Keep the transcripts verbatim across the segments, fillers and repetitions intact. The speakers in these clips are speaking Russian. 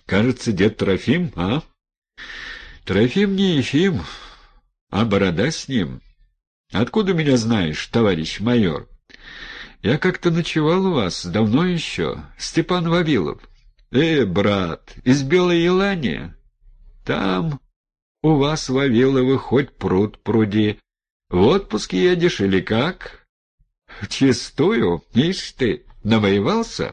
Кажется, дед Трофим, а? Трофим не Ефим, а борода с ним. Откуда меня знаешь, товарищ майор? Я как-то ночевал у вас, давно еще, Степан Вавилов. Э, брат, из Белой Елани? Там у вас, Вавиловы, хоть пруд пруди. В отпуск едешь или как? Чистую? Ишь ты, навоевался?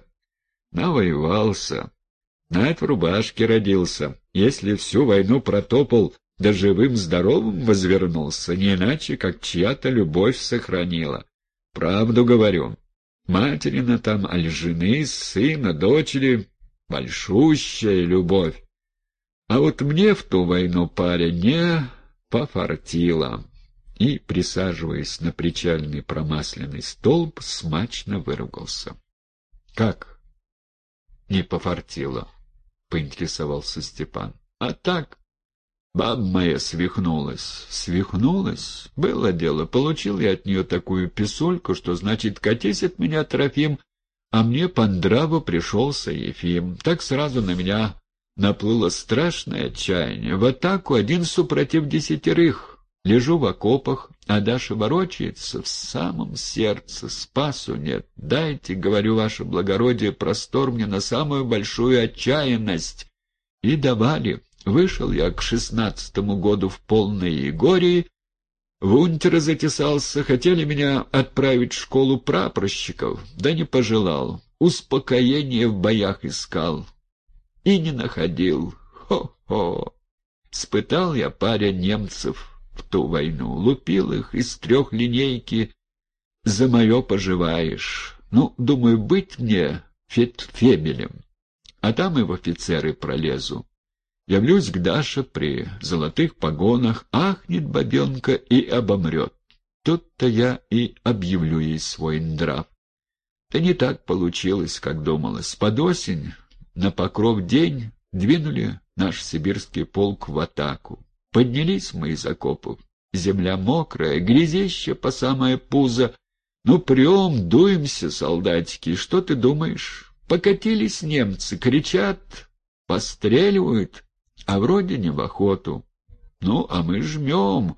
Навоевался. На это в рубашке родился. Если всю войну протопал, да живым-здоровым возвернулся, не иначе, как чья-то любовь сохранила. Правду говорю. Материна там, аль жены, сына, дочери — большущая любовь. А вот мне в ту войну, парень, не пофартило. И, присаживаясь на причальный промасленный столб, смачно выругался. — Как? Не пофартило? — поинтересовался Степан. — А так, баба моя свихнулась. Свихнулась? Было дело. Получил я от нее такую писульку, что, значит, катись от меня, Трофим, а мне по нраву пришелся Ефим. Так сразу на меня наплыло страшное отчаяние. В атаку один супротив десятерых. Лежу в окопах, а Даша ворочается в самом сердце. Спасу нет. Дайте, говорю, ваше благородие, простор мне на самую большую отчаянность. И давали. Вышел я к шестнадцатому году в полной Егории, в унтера затесался, хотели меня отправить в школу прапорщиков, да не пожелал. Успокоение в боях искал. И не находил. Хо-хо! Спытал я паря немцев в ту войну, лупил их из трех линейки. За мое поживаешь. Ну, думаю, быть мне фельдфебелем, а там и в офицеры пролезу. Явлюсь к Даше при золотых погонах, ахнет бабенка и обомрет. Тут-то я и объявлю ей свой нрав. Да не так получилось, как думалось. Под осень, на Покров день, двинули наш сибирский полк в атаку. Поднялись мы из окопов. Земля мокрая, грязище по самое пузо. Ну, прем, дуемся, солдатики. Что ты думаешь? Покатились немцы, кричат, постреливают, а вроде не в охоту. Ну, а мы жмем.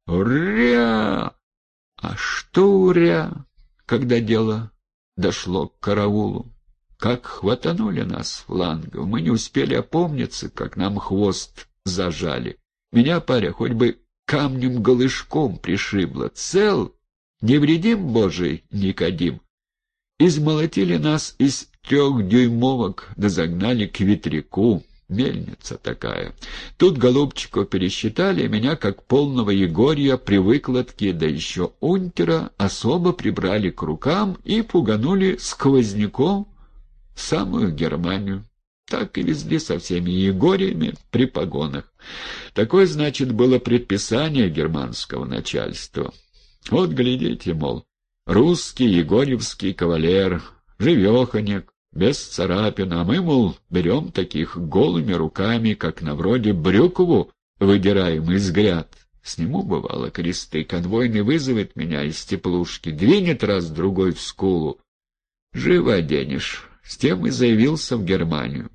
Уря! А что уря, когда дело дошло к караулу? Как хватанули нас флангов, мы не успели опомниться, как нам хвост зажали. Меня, паря, хоть бы камнем-голышком пришибло. Цел, невредим, Божий Никодим. Измолотили нас из трехдюймовок, да загнали к ветряку. Мельница такая. Тут голубчиков пересчитали, меня, как полного Егорья, при выкладке, да еще унтера, особо прибрали к рукам и пуганули сквозняком в самую Германию. Так и везли со всеми Егориями при погонах. Такое, значит, было предписание германского начальства. Вот, глядите, мол, русский егорьевский кавалер, живеханек, без царапин, а мы, мол, берем таких голыми руками, как на вроде Брюкову выдираем из гряд. Сниму, бывало, кресты, конвойный вызовет меня из теплушки, двинет раз-другой в скулу. Живо оденешь. С тем и заявился в Германию.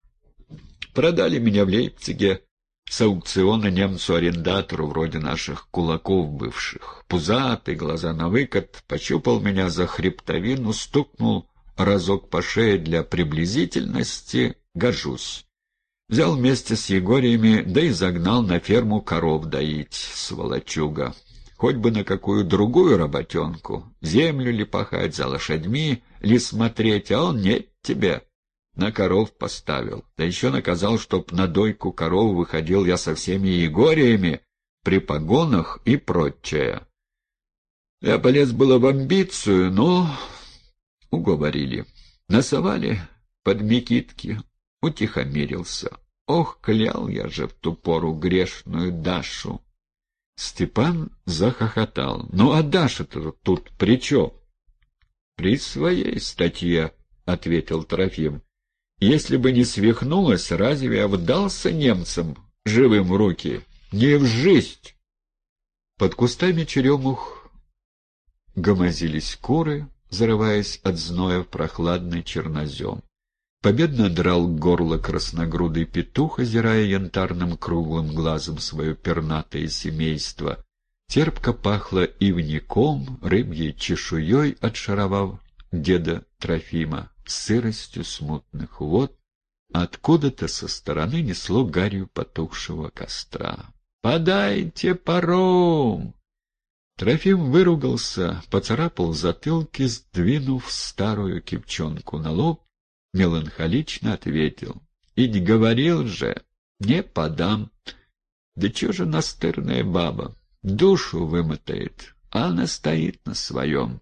Продали меня в Лейпциге с аукциона немцу-арендатору, вроде наших кулаков бывших. Пузатый, глаза на выкат, пощупал меня за хребтовину, стукнул разок по шее для приблизительности, гожусь. Взял вместе с Егориями, да и загнал на ферму коров доить, сволочуга. Хоть бы на какую другую работенку, землю ли пахать, за лошадьми ли смотреть, а он нет тебе. На коров поставил, да еще наказал, чтоб на дойку коров выходил я со всеми Егориями, при погонах и прочее. Я полез было в амбицию, но уговорили. Насовали под Микитки, утихомирился. Ох, клял я же в ту пору грешную Дашу. Степан захохотал. Ну, а Даша-то тут при чем? — При своей статье, — ответил Трофим. — Если бы не свихнулась, разве я вдался немцам живым в руки? Не в жизнь! Под кустами черемух гомозились куры, зарываясь от зноя в прохладный чернозем. Победно драл горло красногрудый петух, озирая янтарным круглым глазом свое пернатое семейство. Терпко пахло ивняком, рыбьей чешуей, отшаровав деда Трофима, сыростью смутных вод. Откуда-то со стороны несло гарью потухшего костра. «Подайте паром!» Трофим выругался, поцарапал затылки, сдвинув старую кипчонку на лоб, меланхолично ответил: «Ведь говорил же, не подам. Да чё же настырная баба, душу вымотает, а она стоит на своем.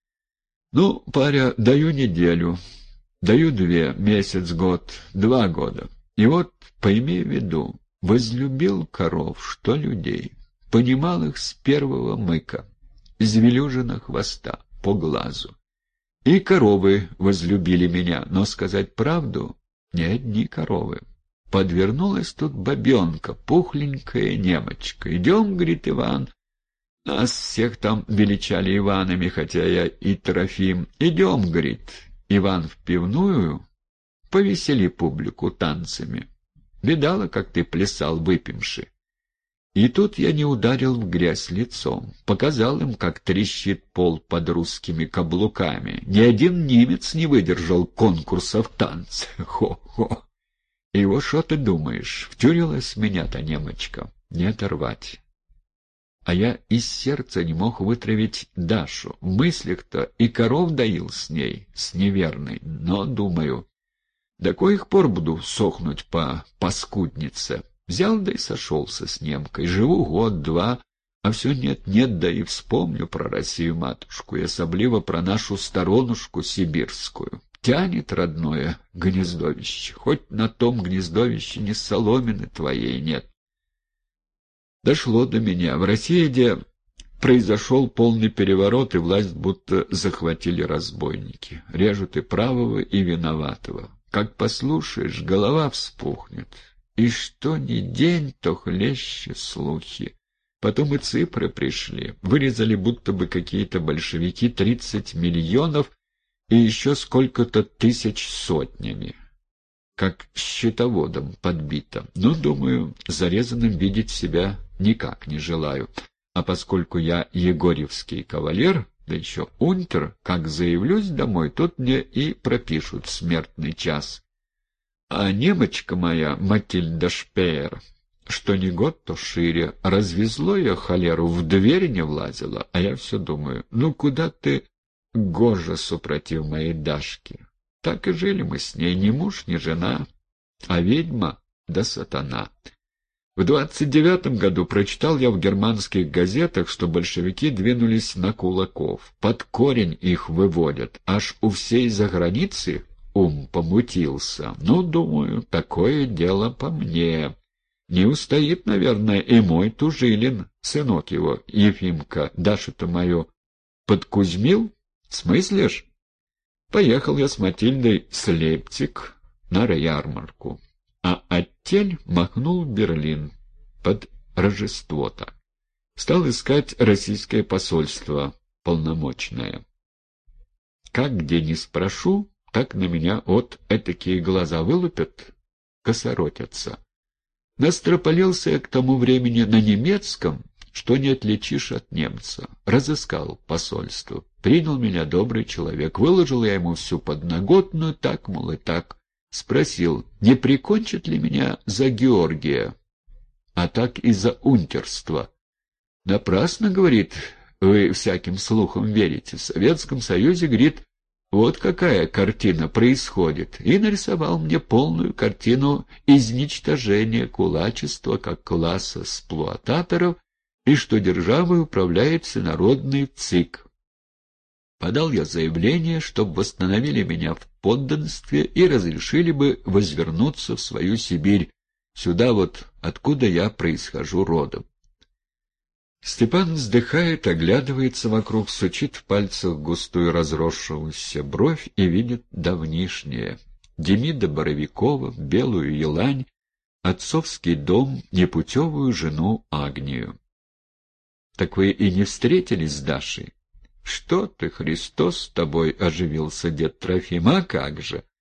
Ну, паря, даю неделю, даю две, месяц, год, два года. И вот, пойми в виду, возлюбил коров, что людей, понимал их с первого мыка, из велюжина хвоста, по глазу. И коровы возлюбили меня, но сказать правду, не одни коровы. Подвернулась тут бабенка, пухленькая немочка. Идем, говорит, Иван. Нас всех там величали Иванами, хотя я и Трофим. Идем, говорит, Иван, в пивную, повесели публику танцами. Видала, как ты плясал, выпивши? И тут я не ударил в грязь лицом, показал им, как трещит пол под русскими каблуками. Ни один немец не выдержал конкурса в танце. Хо-хо! И вот что ты думаешь, втюрилась меня-то немочка, не оторвать. А я из сердца не мог вытравить Дашу. В мыслях-то и коров доил с ней, с неверной, но, думаю, до коих пор буду сохнуть по паскуднице. Взял да и сошелся с немкой. Живу год-два, а все нет-нет, да и вспомню про Россию-матушку, и особливо про нашу сторонушку сибирскую. Тянет родное гнездовище, хоть на том гнездовище ни соломины твоей нет. Дошло до меня. В России, где произошел полный переворот, и власть будто захватили разбойники. Режут и правого, и виноватого. Как послушаешь, голова вспухнет. И что ни день, то хлеще слухи. Потом и цифры пришли. Вырезали будто бы какие-то большевики тридцать миллионов и еще сколько-то тысяч сотнями. Как счетоводом подбито. Но, думаю, зарезанным видеть себя никак не желаю. А поскольку я егорьевский кавалер, да еще унтер, как заявлюсь домой, тут мне и пропишут смертный час. А немочка моя, Матильда Шпеер, что ни год, то шире, развезло ее холеру, в дверь не влазила, а я все думаю, ну куда ты, Гожа, супротив моей Дашки? Так и жили мы с ней, ни муж, ни жена, а ведьма да сатана. В двадцать девятом году прочитал я в германских газетах, что большевики двинулись на кулаков, под корень их выводят, аж у всей заграницы ум помутился. Ну, думаю, такое дело по мне. Не устоит, наверное, и мой Тужилин, сынок его, Ефимка, Дашу-то мою подкузмил, смыслишь? Поехал я с Матильдой с Лейпциг на ярмарку, а оттель махнул в Берлин под Рождество-то. Стал искать российское посольство полномочное. Как где ни спрошу, так на меня вот этакие глаза вылупят, косоротятся. Настропалился я к тому времени на немецком, что не отличишь от немца. Разыскал посольство. Принял меня добрый человек. Выложил я ему всю подноготную, так, мол, и так. Спросил, не прикончит ли меня за Георгия, а так и за унтерство. Напрасно, говорит, вы всяким слухам верите. В Советском Союзе, говорит, вот какая картина происходит. И нарисовал мне полную картину изничтожения кулачества как класса эксплуататоров, и что державой управляет всенародный ЦИК. Подал я заявление, чтобы восстановили меня в подданстве и разрешили бы возвернуться в свою Сибирь, сюда вот, откуда я происхожу родом. Степан вздыхает, оглядывается вокруг, сучит в пальцах густую разросшуюся бровь и видит давнишнее. Демида Боровикова, белую елань, отцовский дом, непутевую жену Агнию. — Так вы и не встретились с Дашей? — Что ты, Христос с тобой, — оживился дед Трофим, — а как же?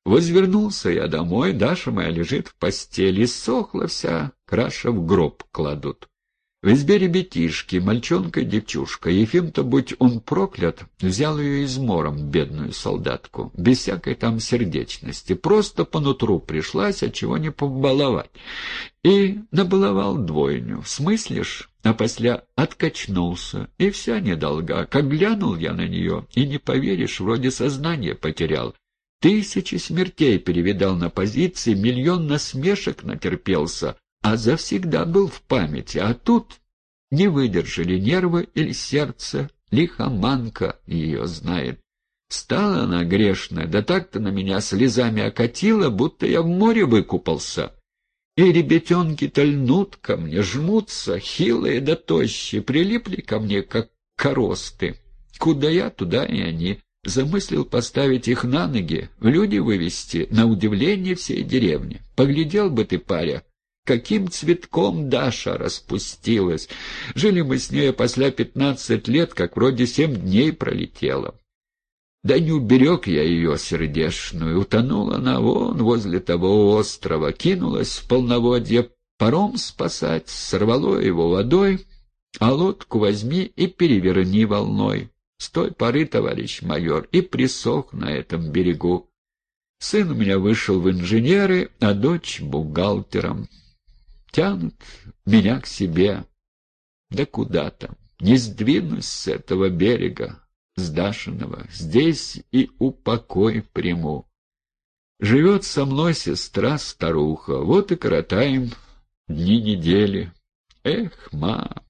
Возвернулся я домой, Даша моя лежит в постели, сохла вся, краша в гроб кладут. В избе ребятишки, мальчонка и девчушка. Ефим-то, будь он проклят, взял ее измором, бедную солдатку, без всякой там сердечности, просто по нутру пришлась, отчего не побаловать. И набаловал двойню, смыслишь, а после откачнулся, и вся недолга. Как глянул я на нее, и не поверишь, вроде сознание потерял. Тысячи смертей перевидал на позиции, миллион насмешек натерпелся, а завсегда был в памяти, а тут не выдержали нервы или сердце, лихоманка ее знает. Стала она грешная, да так-то на меня слезами окатила, будто я в море выкупался. И ребятенки-то льнут ко мне, жмутся, хилые да тощие, прилипли ко мне, как коросты. Куда я, туда и они. Замыслил поставить их на ноги, в люди вывести, на удивление всей деревни. Поглядел бы ты, паря, каким цветком Даша распустилась. Жили мы с ней после пятнадцать лет, как вроде семь дней пролетело. Да не уберег я ее сердешную, утонула она вон возле того острова, кинулась в полноводье паром спасать, сорвало его водой, а лодку возьми и переверни волной. С той поры, товарищ майор, и присох на этом берегу. Сын у меня вышел в инженеры, а дочь бухгалтером. Тянут меня к себе. Да куда там? Не сдвинусь с этого берега, с Дашиного. Здесь и упокой приму. Живет со мной сестра-старуха, вот и коротаем дни недели. Эх, ма!